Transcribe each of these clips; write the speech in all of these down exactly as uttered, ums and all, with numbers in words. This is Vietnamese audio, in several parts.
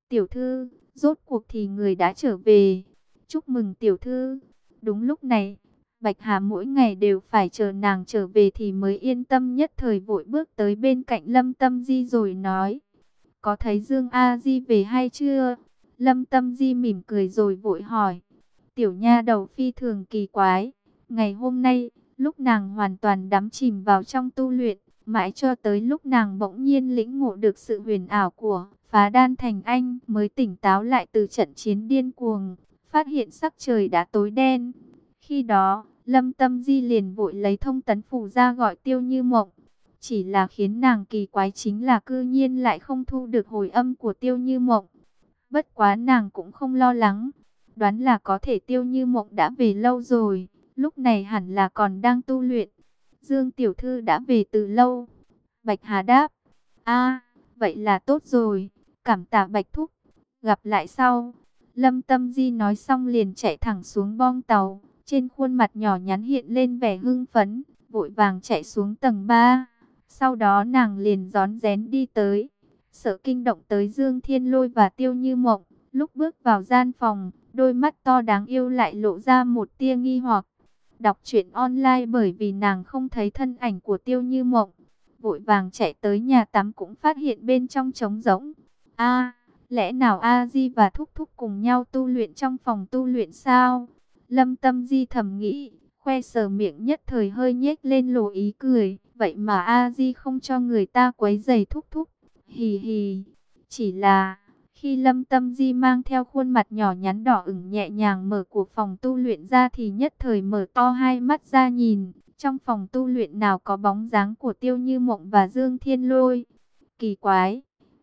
Tiểu thư, rốt cuộc thì người đã trở về. Chúc mừng tiểu thư. Đúng lúc này, Bạch Hà mỗi ngày đều phải chờ nàng trở về thì mới yên tâm, nhất thời vội bước tới bên cạnh Lâm Tâm Di rồi nói: có thấy Dương A Di về hay chưa? Lâm Tâm Di mỉm cười rồi vội hỏi. Tiểu nha đầu phi thường kỳ quái. Ngày hôm nay, lúc nàng hoàn toàn đắm chìm vào trong tu luyện, mãi cho tới lúc nàng bỗng nhiên lĩnh ngộ được sự huyền ảo của Phá Đan Thành Anh mới tỉnh táo lại từ trận chiến điên cuồng, phát hiện sắc trời đã tối đen. Khi đó, Lâm Tâm Di liền vội lấy thông tấn phù ra gọi Tiêu Như Mộng. Chỉ là khiến nàng kỳ quái chính là cư nhiên lại không thu được hồi âm của Tiêu Như Mộng. Bất quá nàng cũng không lo lắng, đoán là có thể Tiêu Như Mộng đã về lâu rồi, lúc này hẳn là còn đang tu luyện. Dương tiểu thư đã về từ lâu. Bạch Hà đáp. A, vậy là tốt rồi, cảm tạ Bạch thúc, gặp lại sau. Lâm Tâm Di nói xong liền chạy thẳng xuống bong tàu, trên khuôn mặt nhỏ nhắn hiện lên vẻ hưng phấn, vội vàng chạy xuống tầng ba. Sau đó nàng liền rón rén đi tới, sợ kinh động tới Dương Thiên Lôi và Tiêu Như Mộng. Lúc bước vào gian phòng, đôi mắt to đáng yêu lại lộ ra một tia nghi hoặc. Đọc truyện online bởi vì nàng không thấy thân ảnh của Tiêu Như Mộng. Vội vàng chạy tới nhà tắm cũng phát hiện bên trong trống rỗng. A, lẽ nào A Di và Thúc Thúc cùng nhau tu luyện trong phòng tu luyện sao? Lâm Tâm Di thầm nghĩ, khoe sờ miệng nhất thời hơi nhếch lên lộ ý cười. Vậy mà A Di không cho người ta quấy rầy Thúc Thúc. Hì hì. Chỉ là khi Lâm Tâm Di mang theo khuôn mặt nhỏ nhắn đỏ ửng nhẹ nhàng mở của phòng tu luyện ra thì nhất thời mở to hai mắt ra nhìn. Trong phòng tu luyện nào có bóng dáng của Tiêu Như Mộng và Dương Thiên Lôi. Kỳ quái.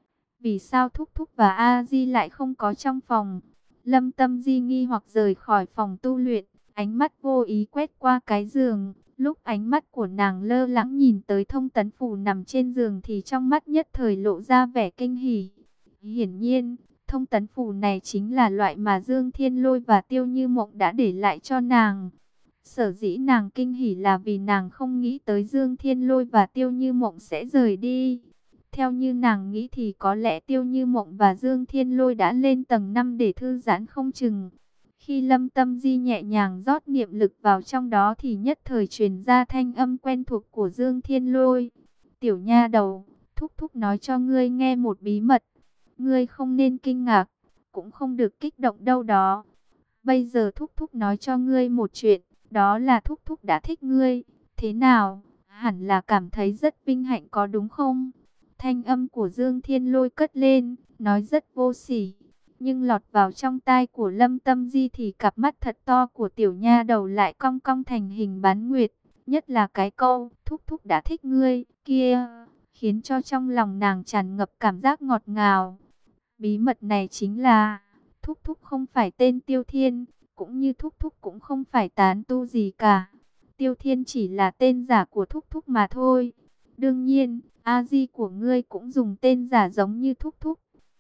Vì sao Thúc Thúc và A Di lại không có trong phòng? Lâm Tâm Di nghi hoặc rời khỏi phòng tu luyện, ánh mắt vô ý quét qua cái giường. Lúc ánh mắt của nàng lơ lãng nhìn tới thông tấn phù nằm trên giường thì trong mắt nhất thời lộ ra vẻ kinh hỉ. Hiển nhiên, thông tấn phù này chính là loại mà Dương Thiên Lôi và Tiêu Như Mộng đã để lại cho nàng. Sở dĩ nàng kinh hỉ là vì nàng không nghĩ tới Dương Thiên Lôi và Tiêu Như Mộng sẽ rời đi. Theo như nàng nghĩ thì có lẽ Tiêu Như Mộng và Dương Thiên Lôi đã lên tầng năm để thư giãn không chừng. Khi Lâm Tâm Di nhẹ nhàng rót niệm lực vào trong đó thì nhất thời truyền ra thanh âm quen thuộc của Dương Thiên Lôi. Tiểu nha đầu, Thúc Thúc nói cho ngươi nghe một bí mật. Ngươi không nên kinh ngạc, cũng không được kích động đâu đó. Bây giờ Thúc Thúc nói cho ngươi một chuyện, đó là Thúc Thúc đã thích ngươi. Thế nào, hẳn là cảm thấy rất vinh hạnh có đúng không? Thanh âm của Dương Thiên Lôi cất lên, nói rất vô sỉ. Nhưng lọt vào trong tai của Lâm Tâm Di thì cặp mắt thật to của tiểu nha đầu lại cong cong thành hình bán nguyệt. Nhất là cái câu, Thúc Thúc đã thích ngươi, kia, khiến cho trong lòng nàng tràn ngập cảm giác ngọt ngào. Bí mật này chính là, Thúc Thúc không phải tên Tiêu Thiên, cũng như Thúc Thúc cũng không phải tán tu gì cả. Tiêu Thiên chỉ là tên giả của Thúc Thúc mà thôi. Đương nhiên, A Di của ngươi cũng dùng tên giả giống như Thúc Thúc.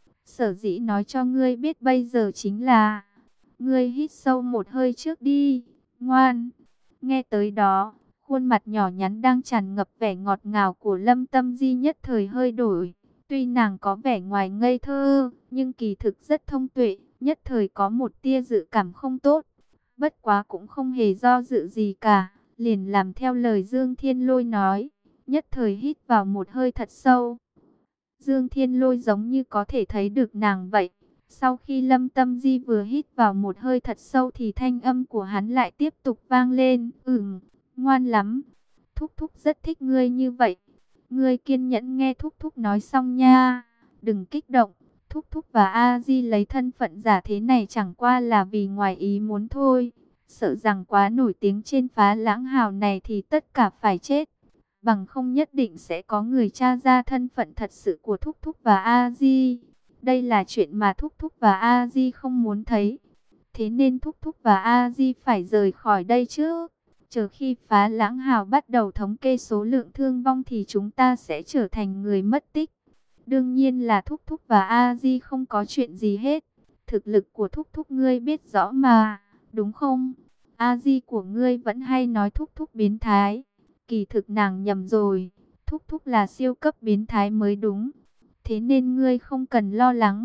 Sở dĩ nói cho ngươi biết bây giờ chính là, ngươi hít sâu một hơi trước đi, ngoan. Nghe tới đó, khuôn mặt nhỏ nhắn đang tràn ngập vẻ ngọt ngào của Lâm Tâm Di nhất thời hơi đổi. Tuy nàng có vẻ ngoài ngây thơ, nhưng kỳ thực rất thông tuệ, nhất thời có một tia dự cảm không tốt. Bất quá cũng không hề do dự gì cả, liền làm theo lời Dương Thiên Lôi nói, nhất thời hít vào một hơi thật sâu. Dương Thiên Lôi giống như có thể thấy được nàng vậy. Sau khi Lâm Tâm Di vừa hít vào một hơi thật sâu thì thanh âm của hắn lại tiếp tục vang lên. Ừm, ngoan lắm. Thúc Thúc rất thích ngươi như vậy. Ngươi kiên nhẫn nghe Thúc Thúc nói xong nha. Đừng kích động. Thúc Thúc và A Di lấy thân phận giả thế này chẳng qua là vì ngoài ý muốn thôi. Sợ rằng quá nổi tiếng trên Phá Lãng Hào này thì tất cả phải chết. Bằng không nhất định sẽ có người tra ra thân phận thật sự của Thúc Thúc và A Di. Đây là chuyện mà Thúc Thúc và A Di không muốn thấy. Thế nên Thúc Thúc và A Di phải rời khỏi đây trước. Chờ khi Phá Lãng Hào bắt đầu thống kê số lượng thương vong thì chúng ta sẽ trở thành người mất tích. Đương nhiên là Thúc Thúc và A Di không có chuyện gì hết. Thực lực của Thúc Thúc ngươi biết rõ mà, đúng không? A Di của ngươi vẫn hay nói Thúc Thúc biến thái. Kỳ thực nàng nhầm rồi, Thúc Thúc là siêu cấp biến thái mới đúng. Thế nên ngươi không cần lo lắng,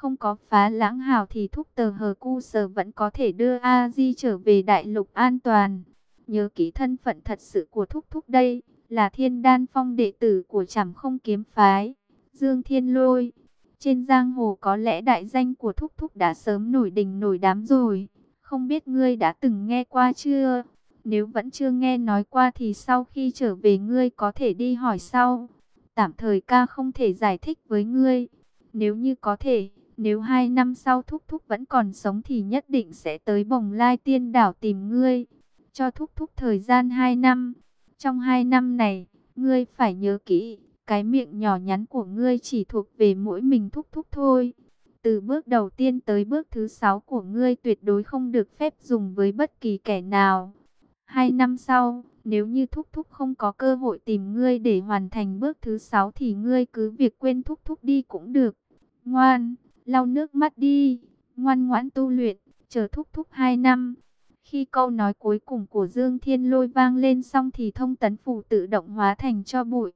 Không có Phá Lãng Hào thì Thúc Tờ Hờ Cu Sờ vẫn có thể đưa A Di trở về đại lục an toàn. Nhớ kỹ thân phận thật sự của Thúc Thúc đây, là Thiên Đan Phong đệ tử của Trảm Không Kiếm Phái, Dương Thiên Lôi. Trên giang hồ có lẽ đại danh của Thúc Thúc đã sớm nổi đình nổi đám rồi. Không biết ngươi đã từng nghe qua chưa? Nếu vẫn chưa nghe nói qua thì sau khi trở về ngươi có thể đi hỏi sau. Tạm thời ca không thể giải thích với ngươi. Nếu như có thể, nếu hai năm sau Thúc Thúc vẫn còn sống thì nhất định sẽ tới Bồng Lai Tiên Đảo tìm ngươi. Cho Thúc Thúc thời gian hai năm. Trong hai năm này, ngươi phải nhớ kỹ, cái miệng nhỏ nhắn của ngươi chỉ thuộc về mỗi mình Thúc Thúc thôi. Từ bước đầu tiên tới bước thứ sáu của ngươi tuyệt đối không được phép dùng với bất kỳ kẻ nào. Hai năm sau, nếu như Thúc Thúc không có cơ hội tìm ngươi để hoàn thành bước thứ sáu thì ngươi cứ việc quên Thúc Thúc đi cũng được. Ngoan, lau nước mắt đi, ngoan ngoãn tu luyện, chờ Thúc Thúc hai năm. Khi câu nói cuối cùng của Dương Thiên Lôi vang lên xong thì thông tấn phù tự động hóa thành tro bụi.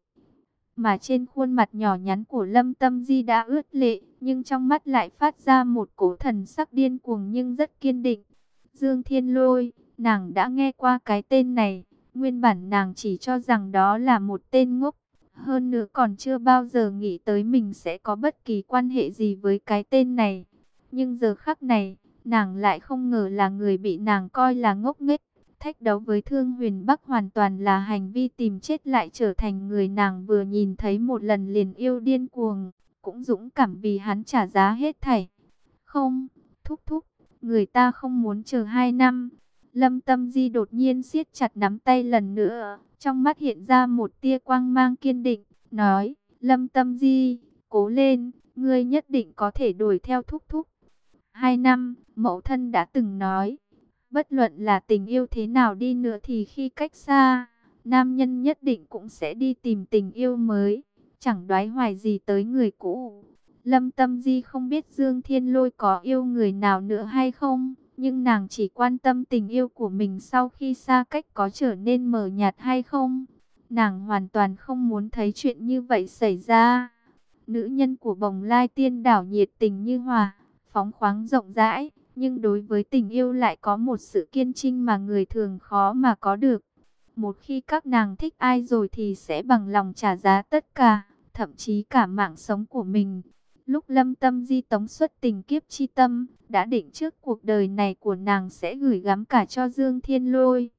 Mà trên khuôn mặt nhỏ nhắn của Lâm Tâm Di đã ướt lệ, nhưng trong mắt lại phát ra một cỗ thần sắc điên cuồng nhưng rất kiên định. Dương Thiên Lôi, nàng đã nghe qua cái tên này, nguyên bản nàng chỉ cho rằng đó là một tên ngốc. Hơn nữa còn chưa bao giờ nghĩ tới mình sẽ có bất kỳ quan hệ gì với cái tên này. Nhưng giờ khắc này, nàng lại không ngờ là người bị nàng coi là ngốc nghếch. Thách đấu với Thương Huyền Bắc hoàn toàn là hành vi tìm chết, lại trở thành người nàng vừa nhìn thấy một lần liền yêu điên cuồng, cũng dũng cảm vì hắn trả giá hết thảy. Không, Thúc Thúc, người ta không muốn chờ hai năm. Lâm Tâm Di đột nhiên siết chặt nắm tay lần nữa, trong mắt hiện ra một tia quang mang kiên định, nói, Lâm Tâm Di, cố lên, ngươi nhất định có thể đuổi theo Thúc Thúc. Hai năm, mẫu thân đã từng nói, bất luận là tình yêu thế nào đi nữa thì khi cách xa, nam nhân nhất định cũng sẽ đi tìm tình yêu mới, chẳng đoái hoài gì tới người cũ. Lâm Tâm Di không biết Dương Thiên Lôi có yêu người nào nữa hay không, nhưng nàng chỉ quan tâm tình yêu của mình sau khi xa cách có trở nên mờ nhạt hay không. Nàng hoàn toàn không muốn thấy chuyện như vậy xảy ra. Nữ nhân của Bồng Lai Tiên Đảo nhiệt tình như hòa, phóng khoáng rộng rãi, nhưng đối với tình yêu lại có một sự kiên trinh mà người thường khó mà có được. Một khi các nàng thích ai rồi thì sẽ bằng lòng trả giá tất cả, thậm chí cả mạng sống của mình. Lúc Lâm Tâm Di tống xuất tình kiếp chi tâm, đã định trước cuộc đời này của nàng sẽ gửi gắm cả cho Dương Thiên Lôi.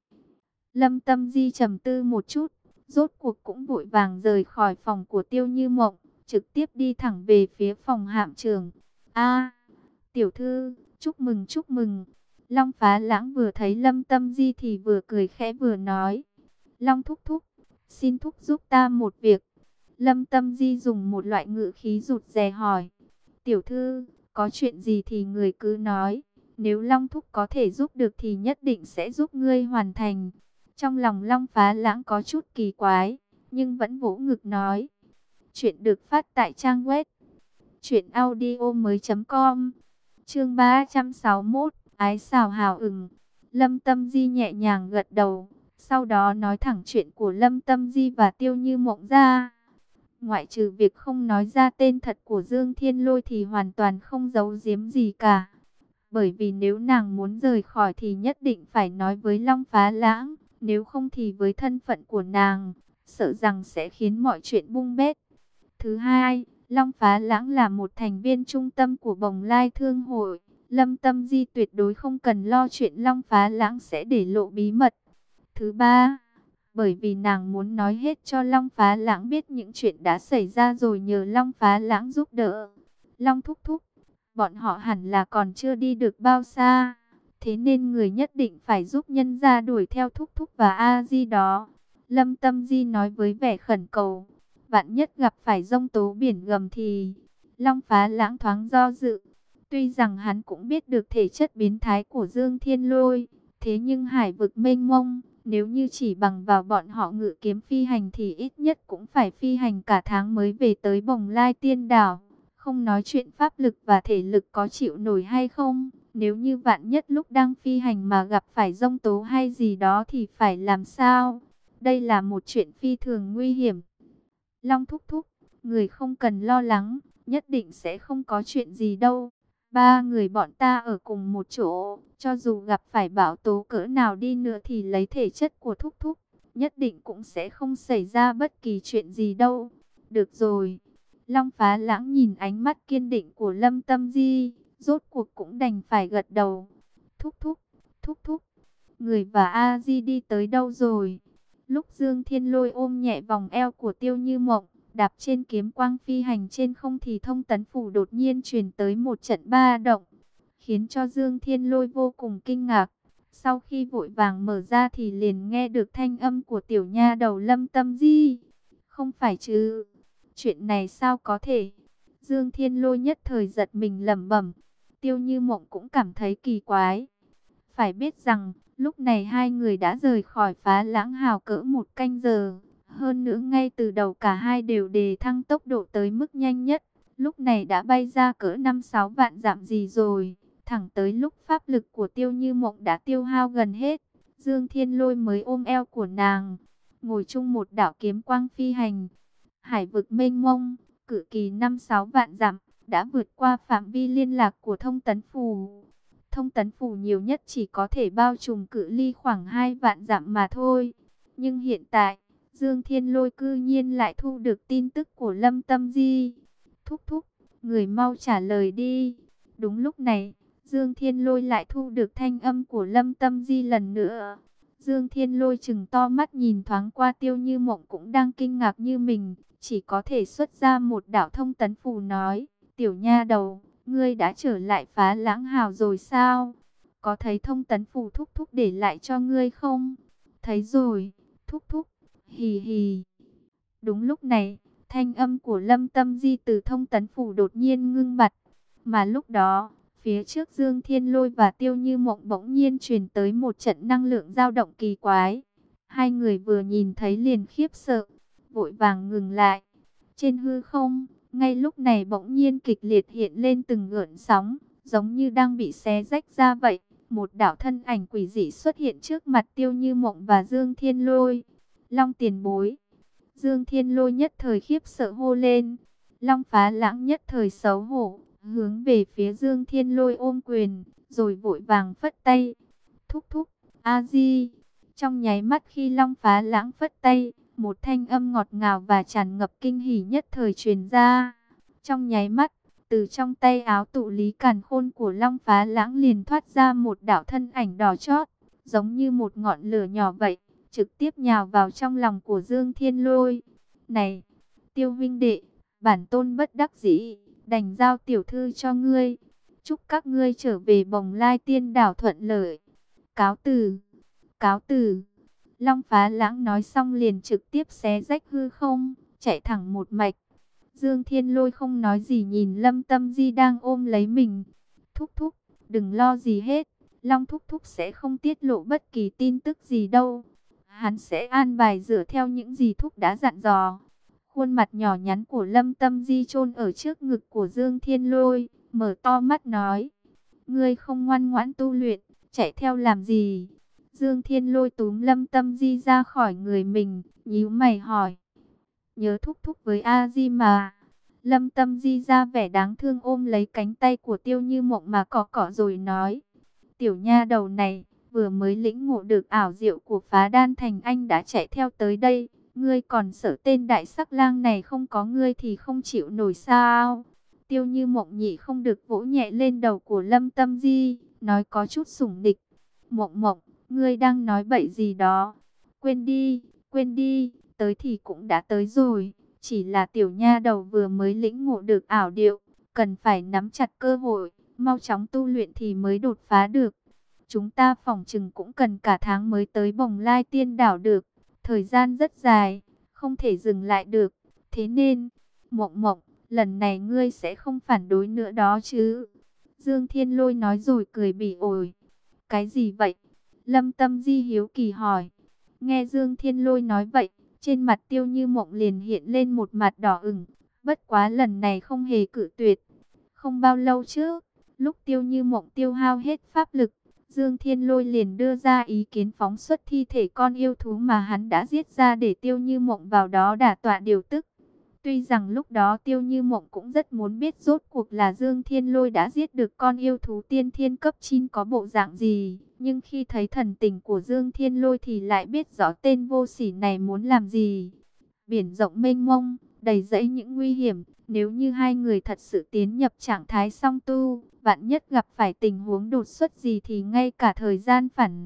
Lâm Tâm Di trầm tư một chút, rốt cuộc cũng vội vàng rời khỏi phòng của Tiêu Như Mộng, trực tiếp đi thẳng về phía phòng hạm trưởng. A, tiểu thư, chúc mừng chúc mừng. Long Phá Lãng vừa thấy Lâm Tâm Di thì vừa cười khẽ vừa nói, Long thúc thúc, xin thúc giúp ta một việc. Lâm Tâm Di dùng một loại ngữ khí rụt rè hỏi, tiểu thư, có chuyện gì thì người cứ nói, nếu Long thúc có thể giúp được thì nhất định sẽ giúp ngươi hoàn thành. Trong lòng Long Phá Lãng có chút kỳ quái, nhưng vẫn vỗ ngực nói, chuyện được phát tại trang web truyện audio mới chấm com. Chương ba trăm sáu mươi mốt, ái xào hào ửng. Lâm Tâm Di nhẹ nhàng gật đầu, sau đó nói thẳng chuyện của Lâm Tâm Di và Tiêu Như Mộng ra. Ngoại trừ việc không nói ra tên thật của Dương Thiên Lôi thì hoàn toàn không giấu giếm gì cả. Bởi vì nếu nàng muốn rời khỏi thì nhất định phải nói với Long Phá Lãng, nếu không thì với thân phận của nàng, sợ rằng sẽ khiến mọi chuyện bung bét. Thứ hai, Long Phá Lãng là một thành viên trung tâm của Bồng Lai Thương hội. Lâm Tâm Di tuyệt đối không cần lo chuyện Long Phá Lãng sẽ để lộ bí mật. Thứ ba, bởi vì nàng muốn nói hết cho Long Phá Lãng biết những chuyện đã xảy ra rồi nhờ Long Phá Lãng giúp đỡ. Long thúc thúc, bọn họ hẳn là còn chưa đi được bao xa, thế nên người nhất định phải giúp nhân gia đuổi theo thúc thúc và A Di đó. Lâm Tâm Di nói với vẻ khẩn cầu. Vạn nhất gặp phải giông tố biển gầm thì... Long Phá Lãng thoáng do dự. Tuy rằng hắn cũng biết được thể chất biến thái của Dương Thiên Lôi, thế nhưng hải vực mênh mông, nếu như chỉ bằng vào bọn họ ngự kiếm phi hành thì ít nhất cũng phải phi hành cả tháng mới về tới Bồng Lai Tiên Đảo. Không nói chuyện pháp lực và thể lực có chịu nổi hay không, nếu như vạn nhất lúc đang phi hành mà gặp phải giông tố hay gì đó thì phải làm sao? Đây là một chuyện phi thường nguy hiểm. Long thúc thúc, người không cần lo lắng, nhất định sẽ không có chuyện gì đâu. Ba người bọn ta ở cùng một chỗ, cho dù gặp phải bão tố cỡ nào đi nữa thì lấy thể chất của Thúc Thúc, nhất định cũng sẽ không xảy ra bất kỳ chuyện gì đâu. Được rồi. Long Phá Lãng nhìn ánh mắt kiên định của Lâm Tâm Di, rốt cuộc cũng đành phải gật đầu. Thúc Thúc, Thúc Thúc, người và A Di đi tới đâu rồi? Lúc Dương Thiên Lôi ôm nhẹ vòng eo của Tiêu Như Mộng, đạp trên kiếm quang phi hành trên không thì thông tấn phủ đột nhiên truyền tới một trận ba động, khiến cho Dương Thiên Lôi vô cùng kinh ngạc. Sau khi vội vàng mở ra thì liền nghe được thanh âm của tiểu nha đầu Lâm Tâm Di. Không phải chứ, chuyện này sao có thể? Dương Thiên Lôi nhất thời giật mình lẩm bẩm. Tiêu Như Mộng cũng cảm thấy kỳ quái. Phải biết rằng, lúc này hai người đã rời khỏi Phá Lãng Hào cỡ một canh giờ. Hơn nữa ngay từ đầu cả hai đều đề thăng tốc độ tới mức nhanh nhất. Lúc này đã bay ra cỡ năm sáu vạn dặm gì rồi. Thẳng tới lúc pháp lực của Tiêu Như Mộng đã tiêu hao gần hết, Dương Thiên Lôi mới ôm eo của nàng, ngồi chung một đạo kiếm quang phi hành. Hải vực mênh mông, cự kỳ năm sáu vạn dặm, đã vượt qua phạm vi liên lạc của thông tấn phủ. Thông tấn phủ nhiều nhất chỉ có thể bao trùm cự ly khoảng hai vạn dặm mà thôi. Nhưng hiện tại, Dương Thiên Lôi cư nhiên lại thu được tin tức của Lâm Tâm Di. Thúc thúc, người mau trả lời đi. Đúng lúc này, Dương Thiên Lôi lại thu được thanh âm của Lâm Tâm Di lần nữa. Dương Thiên Lôi chừng to mắt nhìn thoáng qua Tiêu Như Mộng cũng đang kinh ngạc như mình, chỉ có thể xuất ra một đạo thông tấn phù nói, tiểu nha đầu, ngươi đã trở lại Phá Lãng Hào rồi sao? Có thấy thông tấn phù thúc thúc để lại cho ngươi không? Thấy rồi, thúc thúc, hì hì. Đúng lúc này, thanh âm của Lâm Tâm Di từ thông tấn phù đột nhiên ngưng bặt, mà lúc đó, phía trước Dương Thiên Lôi và Tiêu Như Mộng bỗng nhiên truyền tới một trận năng lượng dao động kỳ quái. Hai người vừa nhìn thấy liền khiếp sợ, vội vàng ngừng lại. Trên hư không, ngay lúc này bỗng nhiên kịch liệt hiện lên từng gợn sóng, giống như đang bị xé rách ra vậy. Một đạo thân ảnh quỷ dị xuất hiện trước mặt Tiêu Như Mộng và Dương Thiên Lôi. Long tiền bối. Dương Thiên Lôi nhất thời khiếp sợ hô lên. Long Phá Lãng nhất thời xấu hổ, hướng về phía Dương Thiên Lôi ôm quyền, rồi vội vàng phất tay. Thúc thúc, A Di. Trong nháy mắt khi Long Phá Lãng phất tay, một thanh âm ngọt ngào và tràn ngập kinh hỉ nhất thời truyền ra. Trong nháy mắt, từ trong tay áo tụ lý càn khôn của Long Phá Lãng liền thoát ra một đạo thân ảnh đỏ chót, giống như một ngọn lửa nhỏ vậy, trực tiếp nhào vào trong lòng của Dương Thiên Lôi. Này, Tiêu huynh đệ, bản tôn bất đắc dĩ, đành giao tiểu thư cho ngươi. Chúc các ngươi trở về Bồng Lai Tiên Đảo thuận lợi. Cáo từ, cáo từ. Long Phá Lãng nói xong liền trực tiếp xé rách hư không, chạy thẳng một mạch. Dương Thiên Lôi không nói gì nhìn Lâm Tâm Di đang ôm lấy mình. Thúc thúc, đừng lo gì hết. Long thúc thúc sẽ không tiết lộ bất kỳ tin tức gì đâu. Hắn sẽ an bài dựa theo những gì thúc đã dặn dò. Khuôn mặt nhỏ nhắn của Lâm Tâm Di chôn ở trước ngực của Dương Thiên Lôi, mở to mắt nói. Ngươi không ngoan ngoãn tu luyện, chạy theo làm gì? Dương Thiên Lôi túm Lâm Tâm Di ra khỏi người mình, nhíu mày hỏi. Nhớ thúc thúc với A Di mà. Lâm Tâm Di ra vẻ đáng thương ôm lấy cánh tay của Tiêu Như Mộng mà cọ cọ rồi nói. Tiểu nha đầu này, vừa mới lĩnh ngộ được ảo diệu của Phá Đan Thành Anh đã chạy theo tới đây. Ngươi còn sợ tên đại sắc lang này không có ngươi thì không chịu nổi sao? Tiêu Như Mộng nhị không được vỗ nhẹ lên đầu của Lâm Tâm Di, nói có chút sủng nịch. Mộng Mộng, ngươi đang nói bậy gì đó? Quên đi, quên đi, tới thì cũng đã tới rồi. Chỉ là tiểu nha đầu vừa mới lĩnh ngộ được ảo điệu, cần phải nắm chặt cơ hội, mau chóng tu luyện thì mới đột phá được. Chúng ta phỏng chừng cũng cần cả tháng mới tới Bồng Lai Tiên Đảo được. Thời gian rất dài, không thể dừng lại được. Thế nên, Mộng Mộng, lần này ngươi sẽ không phản đối nữa đó chứ? Dương Thiên Lôi nói rồi cười bỉ ổi. Cái gì vậy? Lâm Tâm Di hiếu kỳ hỏi. Nghe Dương Thiên Lôi nói vậy, trên mặt Tiêu Như Mộng liền hiện lên một mặt đỏ ửng. Bất quá lần này không hề cự tuyệt. Không bao lâu trước, lúc Tiêu Như Mộng tiêu hao hết pháp lực, Dương Thiên Lôi liền đưa ra ý kiến phóng xuất thi thể con yêu thú mà hắn đã giết ra để Tiêu Như Mộng vào đó đả tọa điều tức. Tuy rằng lúc đó Tiêu Như Mộng cũng rất muốn biết rốt cuộc là Dương Thiên Lôi đã giết được con yêu thú tiên thiên cấp chín có bộ dạng gì. Nhưng khi thấy thần tình của Dương Thiên Lôi thì lại biết rõ tên vô sỉ này muốn làm gì. Biển rộng mênh mông, đầy rẫy những nguy hiểm. Nếu như hai người thật sự tiến nhập trạng thái song tu, vạn nhất gặp phải tình huống đột xuất gì thì ngay cả thời gian phản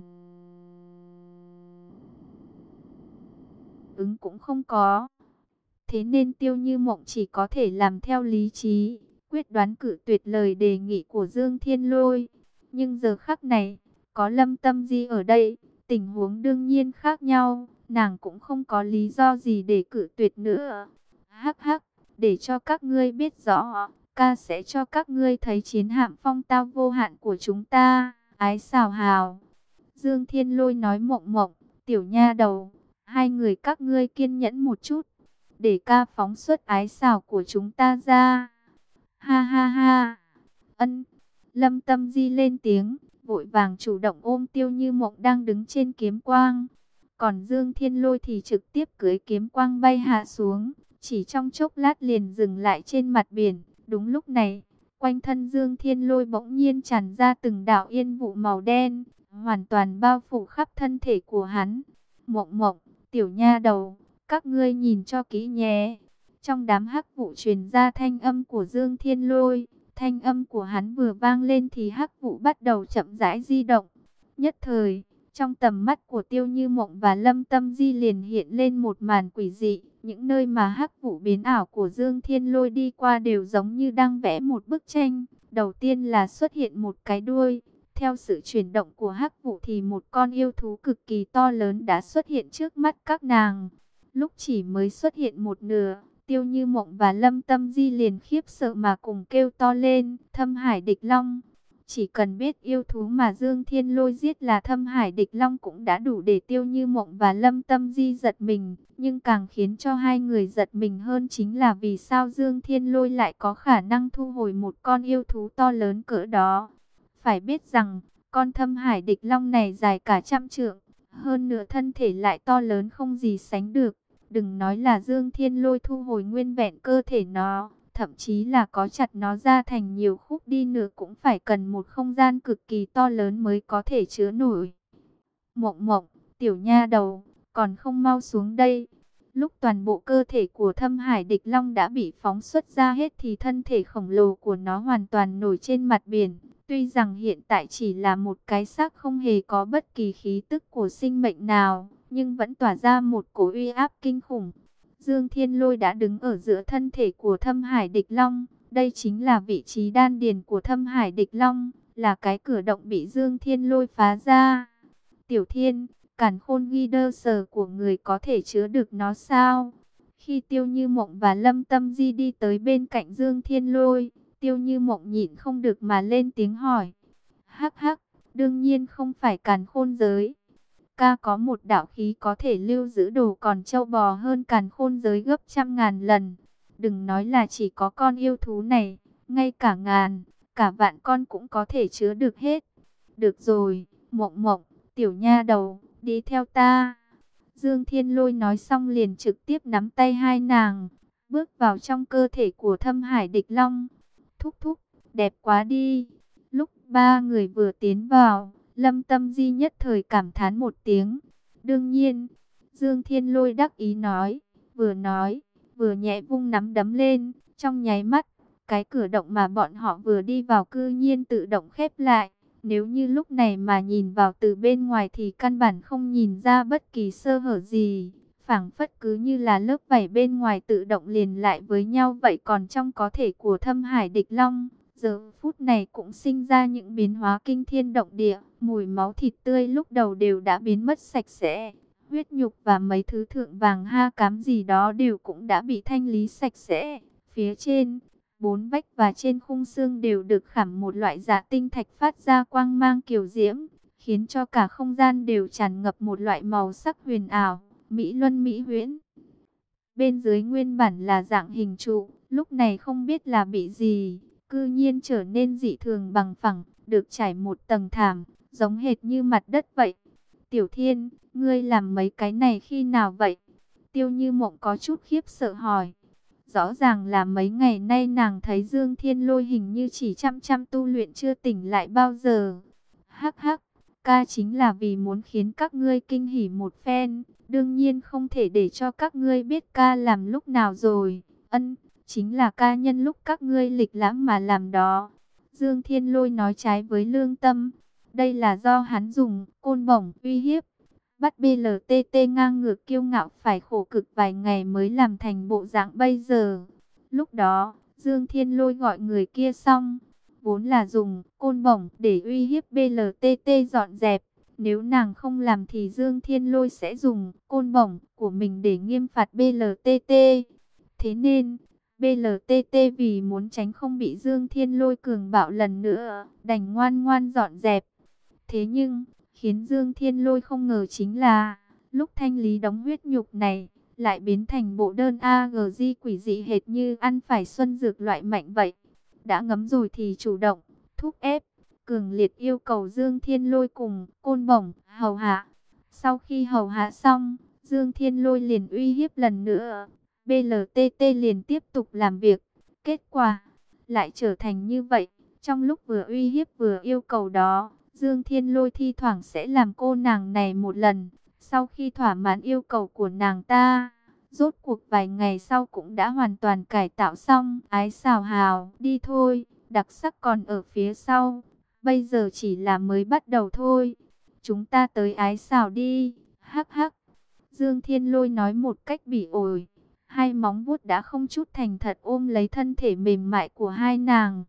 ứng cũng không có. Thế nên Tiêu Như Mộng chỉ có thể làm theo lý trí, quyết đoán cự tuyệt lời đề nghị của Dương Thiên Lôi. Nhưng giờ khắc này, có Lâm Tâm Di ở đây, tình huống đương nhiên khác nhau, nàng cũng không có lý do gì để cự tuyệt nữa. Hắc hắc, để cho các ngươi biết rõ, ca sẽ cho các ngươi thấy chiến hạm phong tao vô hạn của chúng ta. Ái xào hào. Dương Thiên Lôi nói, Mộng Mộng, tiểu nha đầu, hai người các ngươi kiên nhẫn một chút, để ca phóng xuất ái xảo của chúng ta ra. Ha ha ha. Ân. Lâm Tâm Di lên tiếng, vội vàng chủ động ôm Tiêu Như Mộng đang đứng trên kiếm quang. Còn Dương Thiên Lôi thì trực tiếp cưỡi kiếm quang bay hạ xuống, chỉ trong chốc lát liền dừng lại trên mặt biển. Đúng lúc này, quanh thân Dương Thiên Lôi bỗng nhiên tràn ra từng đạo yên vụ màu đen, hoàn toàn bao phủ khắp thân thể của hắn. Mộng Mộng, tiểu nha đầu, các ngươi nhìn cho kỹ nhé. Trong đám hắc vụ truyền ra thanh âm của Dương Thiên Lôi. Thanh âm của hắn vừa vang lên thì hắc vụ bắt đầu chậm rãi di động. Nhất thời, trong tầm mắt của Tiêu Như Mộng và Lâm Tâm Di liền hiện lên một màn quỷ dị. Những nơi mà hắc vụ biến ảo của Dương Thiên Lôi đi qua đều giống như đang vẽ một bức tranh. Đầu tiên là xuất hiện một cái đuôi. Theo sự chuyển động của hắc vụ thì một con yêu thú cực kỳ to lớn đã xuất hiện trước mắt các nàng. Lúc chỉ mới xuất hiện một nửa, Tiêu Như Mộng và Lâm Tâm Di liền khiếp sợ mà cùng kêu to lên, Thâm Hải Địch Long. Chỉ cần biết yêu thú mà Dương Thiên Lôi giết là Thâm Hải Địch Long cũng đã đủ để Tiêu Như Mộng và Lâm Tâm Di giật mình. Nhưng càng khiến cho hai người giật mình hơn chính là vì sao Dương Thiên Lôi lại có khả năng thu hồi một con yêu thú to lớn cỡ đó. Phải biết rằng, con Thâm Hải Địch Long này dài cả trăm trượng, hơn nữa thân thể lại to lớn không gì sánh được. Đừng nói là Dương Thiên Lôi thu hồi nguyên vẹn cơ thể nó, thậm chí là có chặt nó ra thành nhiều khúc đi nữa cũng phải cần một không gian cực kỳ to lớn mới có thể chứa nổi. Mộng Mộng, tiểu nha đầu, còn không mau xuống đây. Lúc toàn bộ cơ thể của Thâm Hải Địch Long đã bị phóng xuất ra hết thì thân thể khổng lồ của nó hoàn toàn nổi trên mặt biển. Tuy rằng hiện tại chỉ là một cái xác không hề có bất kỳ khí tức của sinh mệnh nào, nhưng vẫn tỏa ra một cổ uy áp kinh khủng. Dương Thiên Lôi đã đứng ở giữa thân thể của Thâm Hải Địch Long. Đây chính là vị trí đan điền của Thâm Hải Địch Long, là cái cửa động bị Dương Thiên Lôi phá ra. Tiểu Thiên, càn khôn ghi đơ sờ của người có thể chứa được nó sao? Khi Tiêu Như Mộng và Lâm Tâm Di đi tới bên cạnh Dương Thiên Lôi, Tiêu Như Mộng nhịn không được mà lên tiếng hỏi. Hắc hắc, đương nhiên không phải càn khôn giới. Ca có một đạo khí có thể lưu giữ đồ còn châu bò hơn càn khôn giới gấp trăm ngàn lần. Đừng nói là chỉ có con yêu thú này, ngay cả ngàn, cả vạn con cũng có thể chứa được hết. Được rồi, Mộng Mộng, tiểu nha đầu, đi theo ta. Dương Thiên Lôi nói xong liền trực tiếp nắm tay hai nàng, bước vào trong cơ thể của Thâm Hải Địch Long. Thúc thúc, đẹp quá đi. Lúc ba người vừa tiến vào, Lâm Tâm Di nhất thời cảm thán một tiếng. Đương nhiên, Dương Thiên Lôi đắc ý nói, vừa nói, vừa nhẹ vung nắm đấm lên. Trong nháy mắt, cái cửa động mà bọn họ vừa đi vào cư nhiên tự động khép lại. Nếu như lúc này mà nhìn vào từ bên ngoài thì căn bản không nhìn ra bất kỳ sơ hở gì. Phảng phất cứ như là lớp vảy bên ngoài tự động liền lại với nhau vậy. Còn trong có thể của Thâm Hải Địch Long, giờ phút này cũng sinh ra những biến hóa kinh thiên động địa. Mùi máu thịt tươi lúc đầu đều đã biến mất sạch sẽ. Huyết nhục và mấy thứ thượng vàng ha cám gì đó đều cũng đã bị thanh lý sạch sẽ. Phía trên, bốn vách và trên khung xương đều được khảm một loại dạ tinh thạch phát ra quang mang kiều diễm, khiến cho cả không gian đều tràn ngập một loại màu sắc huyền ảo, mỹ luân mỹ huyễn. Bên dưới nguyên bản là dạng hình trụ, lúc này không biết là bị gì, cư nhiên trở nên dị thường bằng phẳng, được trải một tầng thảm, giống hệt như mặt đất vậy. Tiểu Thiên, ngươi làm mấy cái này khi nào vậy? Tiêu Như Mộng có chút khiếp sợ hỏi. Rõ ràng là mấy ngày nay nàng thấy Dương Thiên Lôi hình như chỉ chăm chăm tu luyện chưa tỉnh lại bao giờ. Hắc hắc, ca chính là vì muốn khiến các ngươi kinh hỉ một phen. Đương nhiên không thể để cho các ngươi biết ca làm lúc nào rồi. Ân, chính là ca nhân lúc các ngươi lịch lãm mà làm đó. Dương Thiên Lôi nói trái với lương tâm. Đây là do hắn dùng côn bổng uy hiếp. Bắt bê lờ tê tê ngang ngược kiêu ngạo phải khổ cực vài ngày mới làm thành bộ dạng bây giờ. Lúc đó, Dương Thiên Lôi gọi người kia xong. Vốn là dùng côn bổng để uy hiếp bê lờ tê tê dọn dẹp. Nếu nàng không làm thì Dương Thiên Lôi sẽ dùng côn bổng của mình để nghiêm phạt bê lờ tê tê. Thế nên, bê lờ tê tê vì muốn tránh không bị Dương Thiên Lôi cường bạo lần nữa, đành ngoan ngoan dọn dẹp. Thế nhưng, khiến Dương Thiên Lôi không ngờ chính là, lúc thanh lý đống huyết nhục này, lại biến thành bộ đơn a giê quỷ dị hệt như ăn phải xuân dược loại mạnh vậy. Đã ngấm rồi thì chủ động, thúc ép, cường liệt yêu cầu Dương Thiên Lôi cùng côn bổng, hầu hạ. Sau khi hầu hạ xong, Dương Thiên Lôi liền uy hiếp lần nữa. bê lờ tê tê liền tiếp tục làm việc. Kết quả, lại trở thành như vậy. Trong lúc vừa uy hiếp vừa yêu cầu đó, Dương Thiên Lôi thi thoảng sẽ làm cô nàng này một lần. Sau khi thỏa mãn yêu cầu của nàng ta, rốt cuộc vài ngày sau cũng đã hoàn toàn cải tạo xong. Ái xào hào, đi thôi, đặc sắc còn ở phía sau. Bây giờ chỉ là mới bắt đầu thôi. Chúng ta tới ái xào đi, hắc hắc. Dương Thiên Lôi nói một cách bỉ ổi. Hai móng vuốt đã không chút thành thật ôm lấy thân thể mềm mại của hai nàng.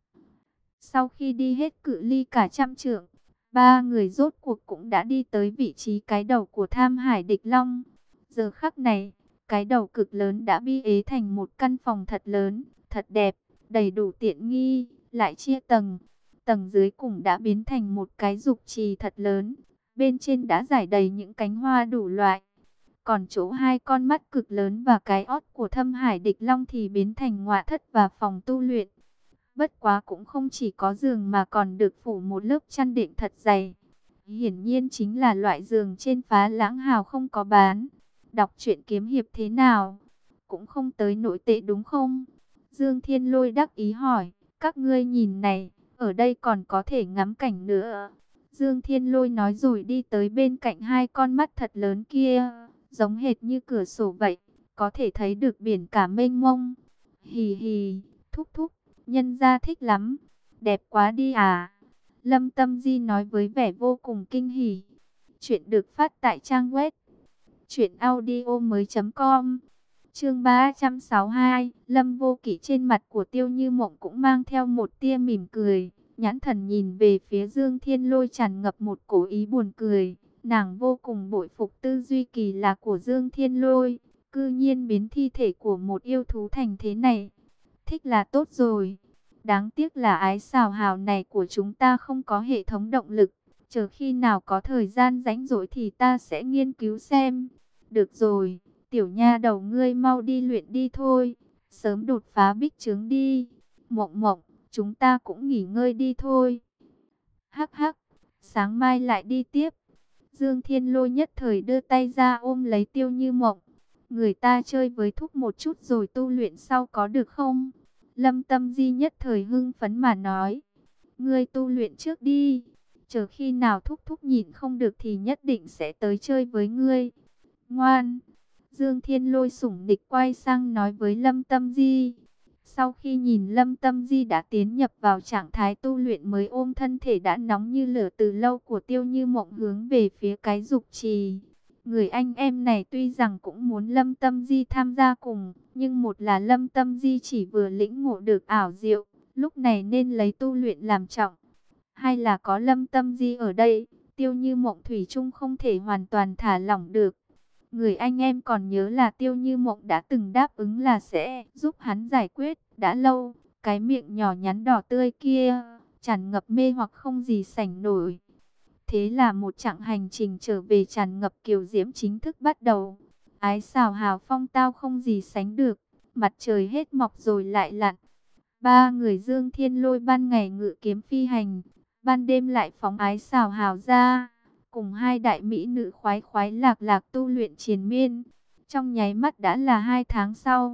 Sau khi đi hết cự ly cả trăm trượng, ba người rốt cuộc cũng đã đi tới vị trí cái đầu của Tham Hải Địch Long. Giờ khắc này, cái đầu cực lớn đã bi ế thành một căn phòng thật lớn, thật đẹp, đầy đủ tiện nghi, lại chia tầng. Tầng dưới cùng đã biến thành một cái dục trì thật lớn, bên trên đã rải đầy những cánh hoa đủ loại. Còn chỗ hai con mắt cực lớn và cái ót của Thâm Hải Địch Long thì biến thành ngoại thất và phòng tu luyện. Bất quá cũng không chỉ có giường mà còn được phủ một lớp chăn đệm thật dày. Hiển nhiên chính là loại giường trên Phá Lãng Hào không có bán. Đọc truyện kiếm hiệp thế nào? Cũng không tới nỗi tệ đúng không? Dương Thiên Lôi đắc ý hỏi, các ngươi nhìn này, ở đây còn có thể ngắm cảnh nữa. Dương Thiên Lôi nói rồi đi tới bên cạnh hai con mắt thật lớn kia, giống hệt như cửa sổ vậy, có thể thấy được biển cả mênh mông. Hì hì, thúc thúc, nhân gia thích lắm, đẹp quá đi à. Lâm Tâm Di nói với vẻ vô cùng kinh hỉ. Chuyện được phát tại trang web truyện audio mới chấm com. Chương ba trăm sáu mươi hai, Lâm Vô Kỵ. Trên mặt của Tiêu Như Mộng cũng mang theo một tia mỉm cười, nhãn thần nhìn về phía Dương Thiên Lôi tràn ngập một cổ ý buồn cười. Nàng vô cùng bội phục tư duy kỳ lạ của Dương Thiên Lôi, cư nhiên biến thi thể của một yêu thú thành thế này. Thích là tốt rồi. Đáng tiếc là ái xào hào này của chúng ta không có hệ thống động lực. Chờ khi nào có thời gian rảnh rỗi thì ta sẽ nghiên cứu xem. Được rồi, tiểu nha đầu ngươi mau đi luyện đi thôi. Sớm đột phá bích trướng đi. Mộng mộng, chúng ta cũng nghỉ ngơi đi thôi. Hắc hắc, sáng mai lại đi tiếp. Dương Thiên Lôi nhất thời đưa tay ra ôm lấy Tiêu Như Mộng. Người ta chơi với thúc một chút rồi tu luyện sau có được không? Lâm Tâm Di nhất thời hưng phấn mà nói. Ngươi tu luyện trước đi. Chờ khi nào thúc thúc nhịn không được thì nhất định sẽ tới chơi với ngươi. Ngoan. Dương Thiên Lôi sủng nịch quay sang nói với Lâm Tâm Di. Sau khi nhìn Lâm Tâm Di đã tiến nhập vào trạng thái tu luyện mới ôm thân thể đã nóng như lửa từ lâu của Tiêu Như Mộng hướng về phía cái dục trì. Người anh em này tuy rằng cũng muốn Lâm Tâm Di tham gia cùng, nhưng một là Lâm Tâm Di chỉ vừa lĩnh ngộ được ảo diệu, lúc này nên lấy tu luyện làm trọng. Hai là có Lâm Tâm Di ở đây, Tiêu Như Mộng thủy chung không thể hoàn toàn thả lỏng được. Người anh em còn nhớ là Tiêu Như Mộng đã từng đáp ứng là sẽ giúp hắn giải quyết, đã lâu, cái miệng nhỏ nhắn đỏ tươi kia, tràn ngập mê hoặc không gì sánh nổi. Thế là một chặng hành trình trở về tràn ngập kiều diễm chính thức bắt đầu. Ái xào hào phong tao không gì sánh được, mặt trời hết mọc rồi lại lặn. Ba người Dương Thiên Lôi ban ngày ngự kiếm phi hành, ban đêm lại phóng ái xào hào ra, cùng hai đại mỹ nữ khoái khoái lạc lạc tu luyện triền miên. Trong nháy mắt đã là hai tháng sau,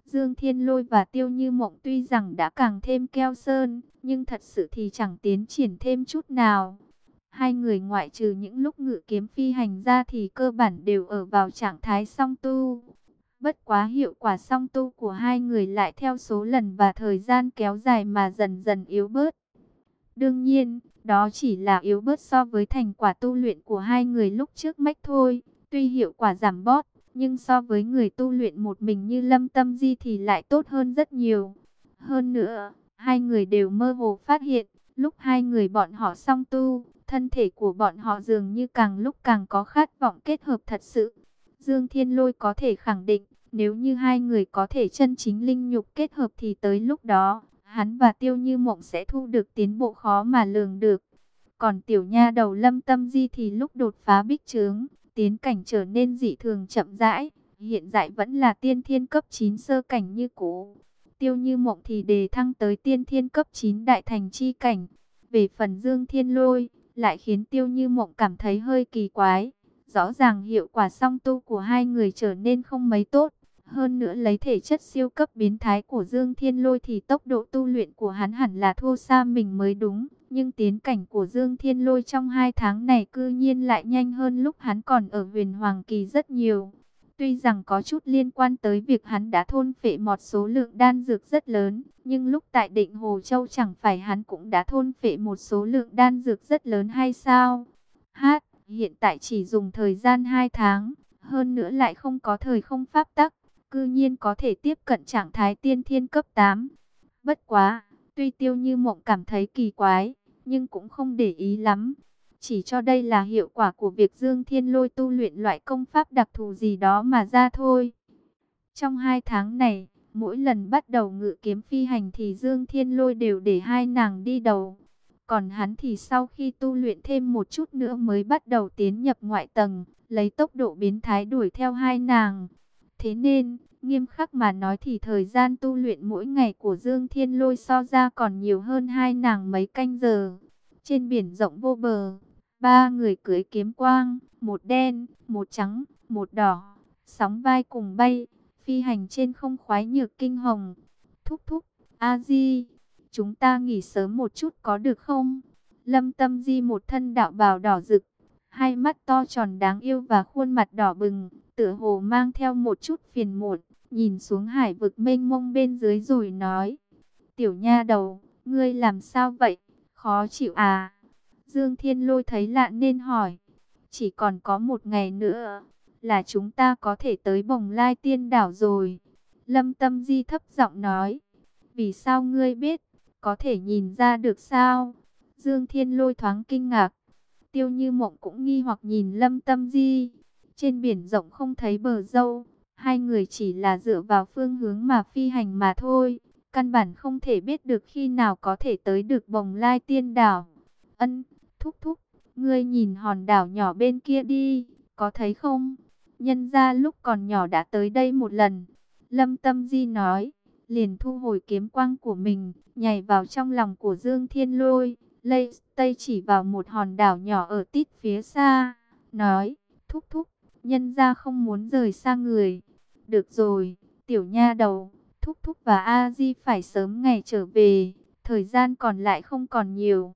Dương Thiên Lôi và Tiêu Như Mộng tuy rằng đã càng thêm keo sơn, nhưng thật sự thì chẳng tiến triển thêm chút nào. Hai người ngoại trừ những lúc ngự kiếm phi hành ra thì cơ bản đều ở vào trạng thái song tu. Bất quá hiệu quả song tu của hai người lại theo số lần và thời gian kéo dài mà dần dần yếu bớt. Đương nhiên, đó chỉ là yếu bớt so với thành quả tu luyện của hai người lúc trước mách thôi. Tuy hiệu quả giảm bớt, nhưng so với người tu luyện một mình như Lâm Tâm Di thì lại tốt hơn rất nhiều. Hơn nữa, hai người đều mơ hồ phát hiện, lúc hai người bọn họ song tu, thân thể của bọn họ dường như càng lúc càng có khát vọng kết hợp thật sự. Dương Thiên Lôi có thể khẳng định, nếu như hai người có thể chân chính linh nhục kết hợp thì tới lúc đó, hắn và Tiêu Như Mộng sẽ thu được tiến bộ khó mà lường được. Còn tiểu nha đầu Lâm Tâm Di thì lúc đột phá bích trướng, tiến cảnh trở nên dị thường chậm rãi, hiện tại vẫn là tiên thiên cấp chín sơ cảnh như cũ. Tiêu Như Mộng thì đề thăng tới tiên thiên cấp chín đại thành chi cảnh. Về phần Dương Thiên Lôi, lại khiến Tiêu Như Mộng cảm thấy hơi kỳ quái. Rõ ràng hiệu quả song tu của hai người trở nên không mấy tốt. Hơn nữa lấy thể chất siêu cấp biến thái của Dương Thiên Lôi thì tốc độ tu luyện của hắn hẳn là thua xa mình mới đúng. Nhưng tiến cảnh của Dương Thiên Lôi trong hai tháng này cư nhiên lại nhanh hơn lúc hắn còn ở Huyền Hoàng Kỳ rất nhiều. Tuy rằng có chút liên quan tới việc hắn đã thôn phệ một số lượng đan dược rất lớn, nhưng lúc tại Định Hồ Châu chẳng phải hắn cũng đã thôn phệ một số lượng đan dược rất lớn hay sao? Hát, hiện tại chỉ dùng thời gian hai tháng, hơn nữa lại không có thời không pháp tắc, cư nhiên có thể tiếp cận trạng thái tiên thiên cấp tám. Bất quá, tuy Tiêu Như Mộng cảm thấy kỳ quái, nhưng cũng không để ý lắm. Chỉ cho đây là hiệu quả của việc Dương Thiên Lôi tu luyện loại công pháp đặc thù gì đó mà ra thôi. Trong hai tháng này, mỗi lần bắt đầu ngự kiếm phi hành thì Dương Thiên Lôi đều để hai nàng đi đầu. Còn hắn thì sau khi tu luyện thêm một chút nữa mới bắt đầu tiến nhập ngoại tầng, lấy tốc độ biến thái đuổi theo hai nàng. Thế nên, nghiêm khắc mà nói thì thời gian tu luyện mỗi ngày của Dương Thiên Lôi so ra còn nhiều hơn hai nàng mấy canh giờ. Trên biển rộng vô bờ, ba người cưỡi kiếm quang, một đen, một trắng, một đỏ, sóng vai cùng bay, phi hành trên không khoái nhược kinh hồng. Thúc thúc, A Di, chúng ta nghỉ sớm một chút có được không? Lâm Tâm Di một thân đạo bào đỏ rực, hai mắt to tròn đáng yêu và khuôn mặt đỏ bừng, tựa hồ mang theo một chút phiền muộn, nhìn xuống hải vực mênh mông bên dưới rồi nói: "Tiểu nha đầu, ngươi làm sao vậy? Khó chịu à?" Dương Thiên Lôi thấy lạ nên hỏi: "Chỉ còn có một ngày nữa là chúng ta có thể tới Bồng Lai Tiên Đảo rồi." Lâm Tâm Di thấp giọng nói: "Vì sao ngươi biết? Có thể nhìn ra được sao?" Dương Thiên Lôi thoáng kinh ngạc. Tiêu Như Mộng cũng nghi hoặc nhìn Lâm Tâm Di. Trên biển rộng không thấy bờ dâu, hai người chỉ là dựa vào phương hướng mà phi hành mà thôi, căn bản không thể biết được khi nào có thể tới được Bồng Lai Tiên Đảo. Ân, thúc thúc, ngươi nhìn hòn đảo nhỏ bên kia đi, có thấy không? Nhân ra lúc còn nhỏ đã tới đây một lần. Lâm Tâm Di nói, liền thu hồi kiếm quang của mình, nhảy vào trong lòng của Dương Thiên Lôi. Lây Tây chỉ vào một hòn đảo nhỏ ở tít phía xa, nói, thúc thúc, nhân ra không muốn rời xa người. Được rồi, tiểu nha đầu, thúc thúc và A Di phải sớm ngày trở về, thời gian còn lại không còn nhiều.